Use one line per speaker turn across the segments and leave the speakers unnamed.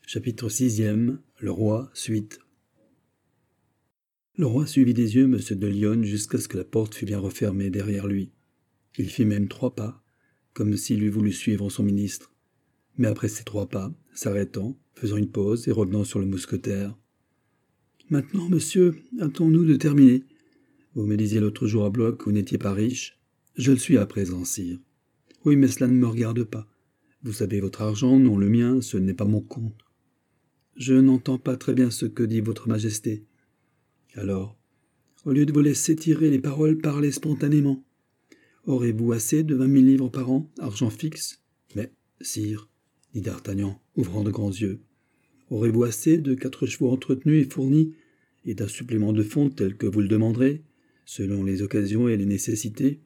Chapitre 6e. Le roi, suite. Le roi suivit des yeux M. de Lyonne jusqu'à ce que la porte fût bien refermée derrière lui. Il fit même 3 pas, comme s'il eût voulu suivre son ministre. Mais après ces 3 pas, s'arrêtant, faisant une pause et revenant sur le mousquetaire. « Maintenant, monsieur, hâtons-nous de terminer. Vous me disiez l'autre jour à Blois que vous n'étiez pas riche. Je le suis à présent, sire. Oui, mais cela ne me regarde pas. Vous savez votre argent, non le mien, ce n'est pas mon compte. Je n'entends pas très bien ce que dit votre majesté. Alors, au lieu de vous laisser tirer les paroles, parlez spontanément. Aurez-vous assez de 20 000 livres par an, argent fixe? Mais, sire, dit d'Artagnan, ouvrant de grands yeux, aurez-vous assez de 4 chevaux entretenus et fournis, et d'un supplément de fonds tel que vous le demanderez, selon les occasions et les nécessités?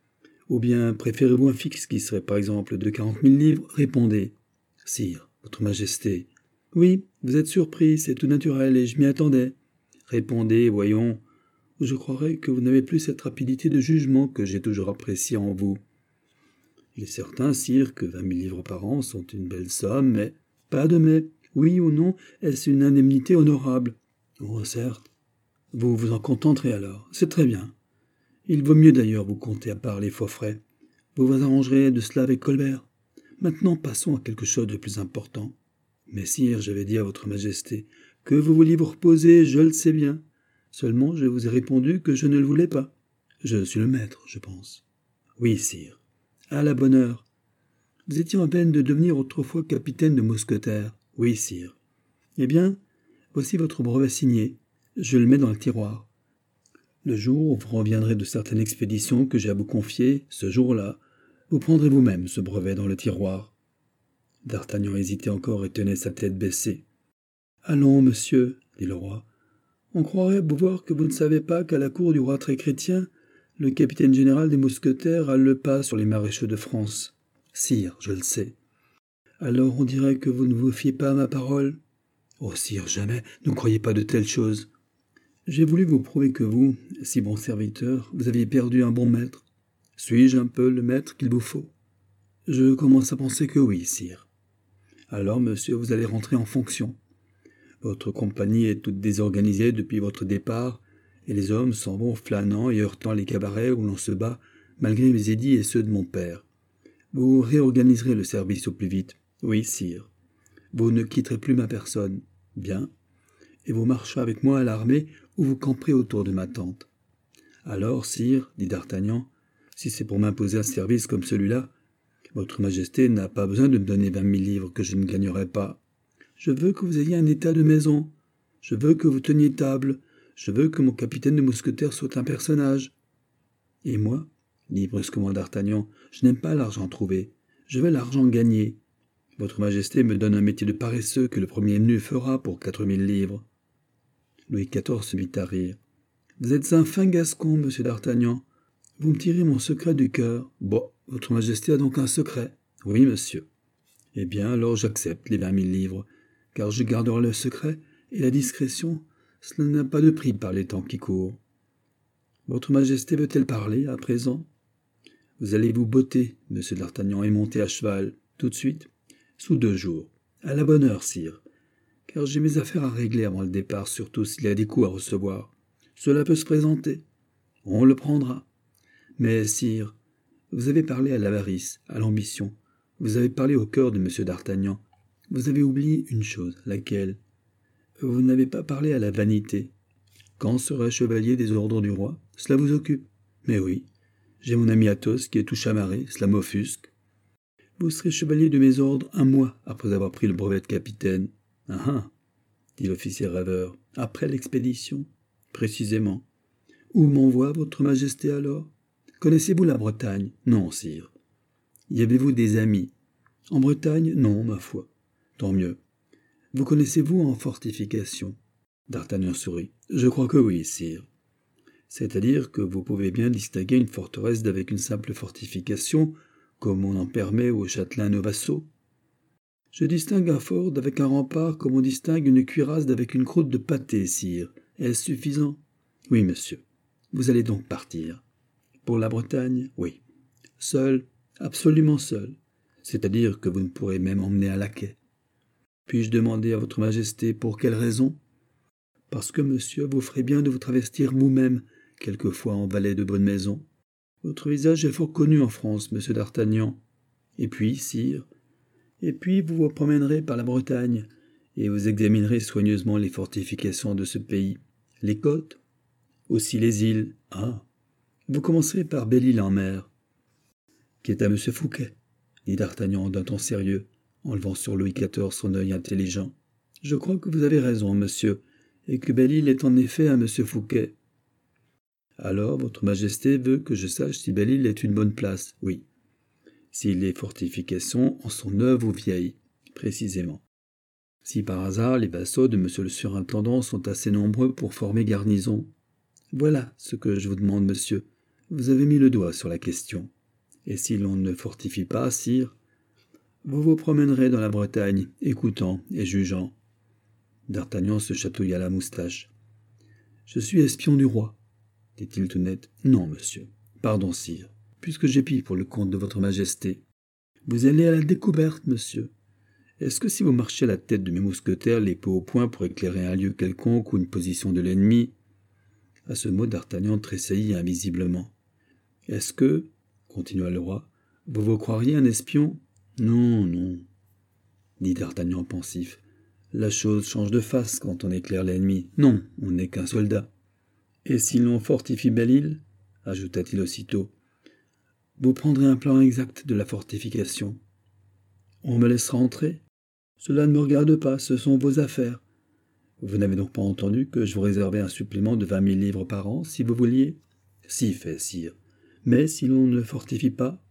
Ou bien préférez-vous un fixe qui serait par exemple de 40 000 livres? Répondez. Sire, votre majesté. Oui, vous êtes surpris, c'est tout naturel, et je m'y attendais. Répondez, voyons, ou je croirais que vous n'avez plus cette rapidité de jugement que j'ai toujours appréciée en vous. Il est certain, sire, que 20 000 livres par an sont une belle somme, mais pas de mais. Oui ou non, est-ce une indemnité honorable? Oh, certes. Vous vous en contenterez alors, c'est très bien. Il vaut mieux d'ailleurs vous compter à part les faux frais. Vous vous arrangerez de cela avec Colbert. Maintenant, passons à quelque chose de plus important. Mais sire, j'avais dit à votre majesté que vous vouliez vous reposer, je le sais bien. Seulement, je vous ai répondu que je ne le voulais pas. Je suis le maître, je pense. Oui, sire. À la bonne heure. Vous étiez en peine de devenir autrefois capitaine de mousquetaires. Oui, sire. Eh bien, voici votre brevet signé. Je le mets dans le tiroir. Le jour où vous reviendrez de certaines expéditions que j'ai à vous confier, ce jour-là, vous prendrez vous-même ce brevet dans le tiroir. D'Artagnan hésitait encore et tenait sa tête baissée. « Allons, monsieur, dit le roi, on croirait vous voir que vous ne savez pas qu'à la cour du roi très chrétien, le capitaine général des mousquetaires a le pas sur les maréchaux de France. Sire, je le sais. Alors on dirait que vous ne vous fiez pas à ma parole. Oh, sire, jamais, ne croyez pas de telles choses. J'ai voulu vous prouver que vous, si bon serviteur, vous aviez perdu un bon maître. Suis-je un peu le maître qu'il vous faut? Je commence à penser que oui, sire. Alors, monsieur, vous allez rentrer en fonction. Votre compagnie est toute désorganisée depuis votre départ, et les hommes s'en vont flânant et heurtant les cabarets où l'on se bat, malgré mes édits et ceux de mon père. Vous réorganiserez le service au plus vite. Oui, sire. Vous ne quitterez plus ma personne. Bien. Et vous marcherez avec moi à l'armée, où vous camperez autour de ma tente. Alors, sire, dit d'Artagnan, si c'est pour m'imposer un service comme celui-là, votre majesté n'a pas besoin de me donner 20 000 livres que je ne gagnerai pas. Je veux que vous ayez un état de maison. Je veux que vous teniez table. Je veux que mon capitaine de mousquetaires soit un personnage. Et moi, dit brusquement d'Artagnan, je n'aime pas l'argent trouvé. Je veux l'argent gagné. Votre majesté me donne un métier de paresseux que le premier venu fera pour 4 000 livres. Louis XIV se mit à rire. Vous êtes un fin gascon, monsieur d'Artagnan. Vous me tirez mon secret du cœur. Bon, votre majesté a donc un secret. Oui, monsieur. Eh bien, alors j'accepte les 20 000 livres, car je garderai le secret et la discrétion, cela n'a pas de prix par les temps qui courent. Votre majesté veut-elle parler, à présent? Vous allez vous botter, monsieur d'Artagnan, et monter à cheval, tout de suite, sous 2 jours. À la bonne heure, sire, car j'ai mes affaires à régler avant le départ, surtout s'il y a des coups à recevoir. Cela peut se présenter. On le prendra. Mais, sire, vous avez parlé à l'avarice, à l'ambition. Vous avez parlé au cœur de M. d'Artagnan. Vous avez oublié une chose, laquelle? Vous n'avez pas parlé à la vanité. Quand serai chevalier des ordres du roi? Cela vous occupe? Mais oui, j'ai mon ami Athos qui est tout chamarré, cela m'offusque. Vous serez chevalier de mes ordres 1 mois après avoir pris le brevet de capitaine. Ah ah, dit l'officier rêveur, après l'expédition. Précisément. Où m'envoie votre majesté alors? Connaissez-vous la Bretagne? Non, sire. Y avez-vous des amis? En Bretagne? Non, ma foi. Tant mieux. Vous connaissez-vous en fortification? D'Artagnan sourit. Je crois que oui, sire. C'est-à-dire que vous pouvez bien distinguer une forteresse d'avec une simple fortification, comme on en permet aux châtelains nos vassaux. Je distingue un fort d'avec un rempart comme on distingue une cuirasse d'avec une croûte de pâté, sire. Est-ce suffisant? Oui, monsieur. Vous allez donc partir. Pour la Bretagne? Oui. Seul? Absolument seul. C'est-à-dire que vous ne pourrez même emmener un laquais. Puis-je demander à votre majesté pour quelle raison ? Parce que, monsieur, vous ferez bien de vous travestir vous-même, quelquefois en valet de bonne maison. Votre visage est fort connu en France, monsieur d'Artagnan. Et puis, sire, vous vous promènerez par la Bretagne, et vous examinerez soigneusement les fortifications de ce pays, les côtes, aussi les îles. Ah, vous commencerez par Belle-Île-en-Mer, qui est à monsieur Fouquet, dit d'Artagnan d'un ton sérieux, en levant sur Louis XIV son œil intelligent. Je crois que vous avez raison, monsieur, et que Belle-Île est en effet à monsieur Fouquet. Alors, votre majesté veut que je sache si Belle-Île est une bonne place, oui. Si les fortifications en sont neuves ou vieilles, précisément. Si par hasard les vassaux de monsieur le surintendant sont assez nombreux pour former garnison. Voilà ce que je vous demande, monsieur. Vous avez mis le doigt sur la question. Et si l'on ne fortifie pas, sire, vous vous promènerez dans la Bretagne, écoutant et jugeant. D'Artagnan se chatouilla la moustache. « Je suis espion du roi, » dit-il tout net. « Non, monsieur. Pardon, sire, puisque j'épie pour le compte de votre majesté. Vous allez à la découverte, monsieur. Est-ce que si vous marchez à la tête de mes mousquetaires, l'épée au poing pour éclairer un lieu quelconque ou une position de l'ennemi ?» À ce mot, d'Artagnan tressaillit invisiblement. « Est-ce que, continua le roi, vous vous croiriez un espion ? Non, non, dit d'Artagnan pensif. La chose change de face quand on éclaire l'ennemi. Non, on n'est qu'un soldat. Et si l'on fortifie Belle-Île, ajouta-t-il aussitôt, vous prendrez un plan exact de la fortification. On me laissera entrer ? Cela ne me regarde pas, ce sont vos affaires. Vous n'avez donc pas entendu que je vous réservais un supplément de 20 000 livres par an, si vous vouliez ? Si fait, sire. Mais si l'on ne fortifie pas,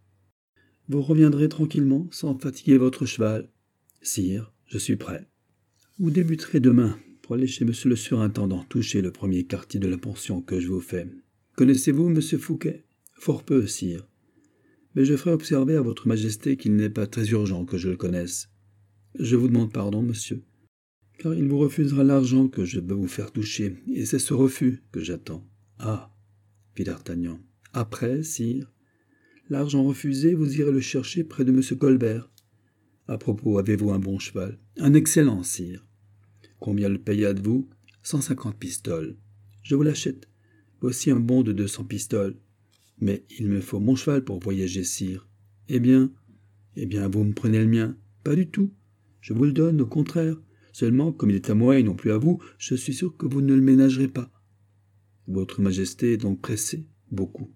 vous reviendrez tranquillement, sans fatiguer votre cheval. Sire, je suis prêt. Vous débuterez demain pour aller chez monsieur le surintendant toucher le premier quartier de la pension que je vous fais. Connaissez-vous monsieur Fouquet ? Fort peu, sire. Mais je ferai observer à votre majesté qu'il n'est pas très urgent que je le connaisse. Je vous demande pardon, monsieur, car il vous refusera l'argent que je veux vous faire toucher, et c'est ce refus que j'attends. Ah, fit d'Artagnan. Après, sire, l'argent refusé, vous irez le chercher près de monsieur Colbert. À propos, avez-vous un bon cheval ? Un excellent, sire. Combien le payâtes-vous ? 150 pistoles. Je vous l'achète. Voici un bon de 200 pistoles. Mais il me faut mon cheval pour voyager, sire. Eh bien, vous me prenez le mien. Pas du tout. Je vous le donne, au contraire. Seulement, comme il est à moi et non plus à vous, je suis sûr que vous ne le ménagerez pas. Votre majesté est donc pressée, beaucoup.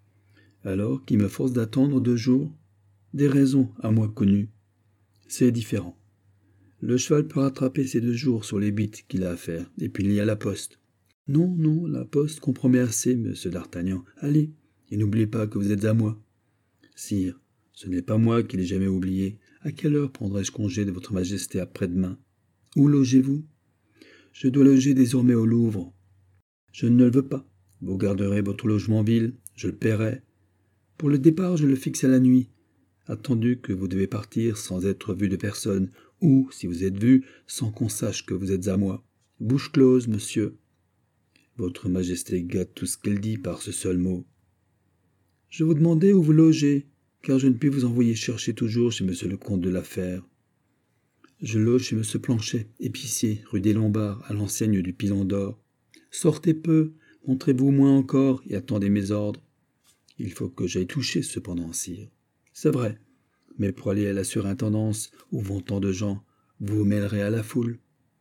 Alors, qui me force d'attendre 2 jours ? Des raisons à moi connues. C'est différent. Le cheval peut rattraper ces 2 jours sur les bites qu'il a à faire, et puis il y a la poste. Non, non, la poste compromet assez, monsieur d'Artagnan. Allez, et n'oubliez pas que vous êtes à moi. Sire, ce n'est pas moi qui l'ai jamais oublié. À quelle heure prendrai-je congé de votre majesté après-demain ? Où logez-vous ? Je dois loger désormais au Louvre. Je ne le veux pas. Vous garderez votre logement en ville, je le paierai. Pour le départ, je le fixe à la nuit, attendu que vous devez partir sans être vu de personne, ou, si vous êtes vu, sans qu'on sache que vous êtes à moi. Bouche close, monsieur. Votre majesté gâte tout ce qu'elle dit par ce seul mot. Je vous demandais où vous logez, car je ne puis vous envoyer chercher toujours chez monsieur le comte de la Fère. Je loge chez monsieur Planchet, épicier, rue des Lombards, à l'enseigne du Pilon d'Or. Sortez peu, montrez-vous moins encore et attendez mes ordres. Il faut que j'aille toucher cependant, sire. C'est vrai, mais pour aller à la surintendance, où vont tant de gens, vous vous mêlerez à la foule.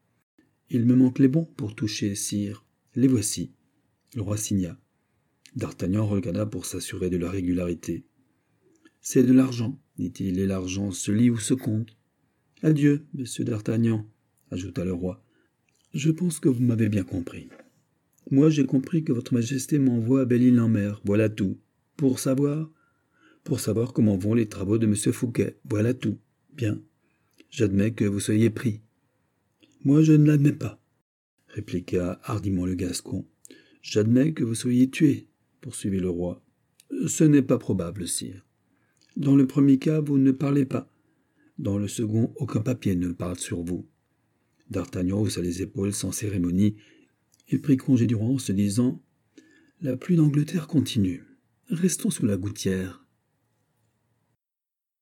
Il me manque les bons pour toucher, sire. Les voici. Le roi signa. D'Artagnan regarda pour s'assurer de la régularité. C'est de l'argent, dit-il, et l'argent se lit ou se compte. Adieu, monsieur d'Artagnan, ajouta le roi. Je pense que vous m'avez bien compris. Moi, j'ai compris que votre majesté m'envoie à Belle-Île-en-Mer, voilà tout. Pour savoir comment vont les travaux de monsieur Fouquet, voilà tout. Bien, j'admets que vous soyez pris. Moi, je ne l'admets pas, répliqua hardiment le Gascon. J'admets que vous soyez tué, poursuivit le roi. Ce n'est pas probable, sire. Dans le premier cas, vous ne parlez pas. Dans le second, aucun papier ne parle sur vous. D'Artagnan haussa les épaules sans cérémonie et prit congé du roi en se disant « La pluie d'Angleterre continue. Restons sous la gouttière.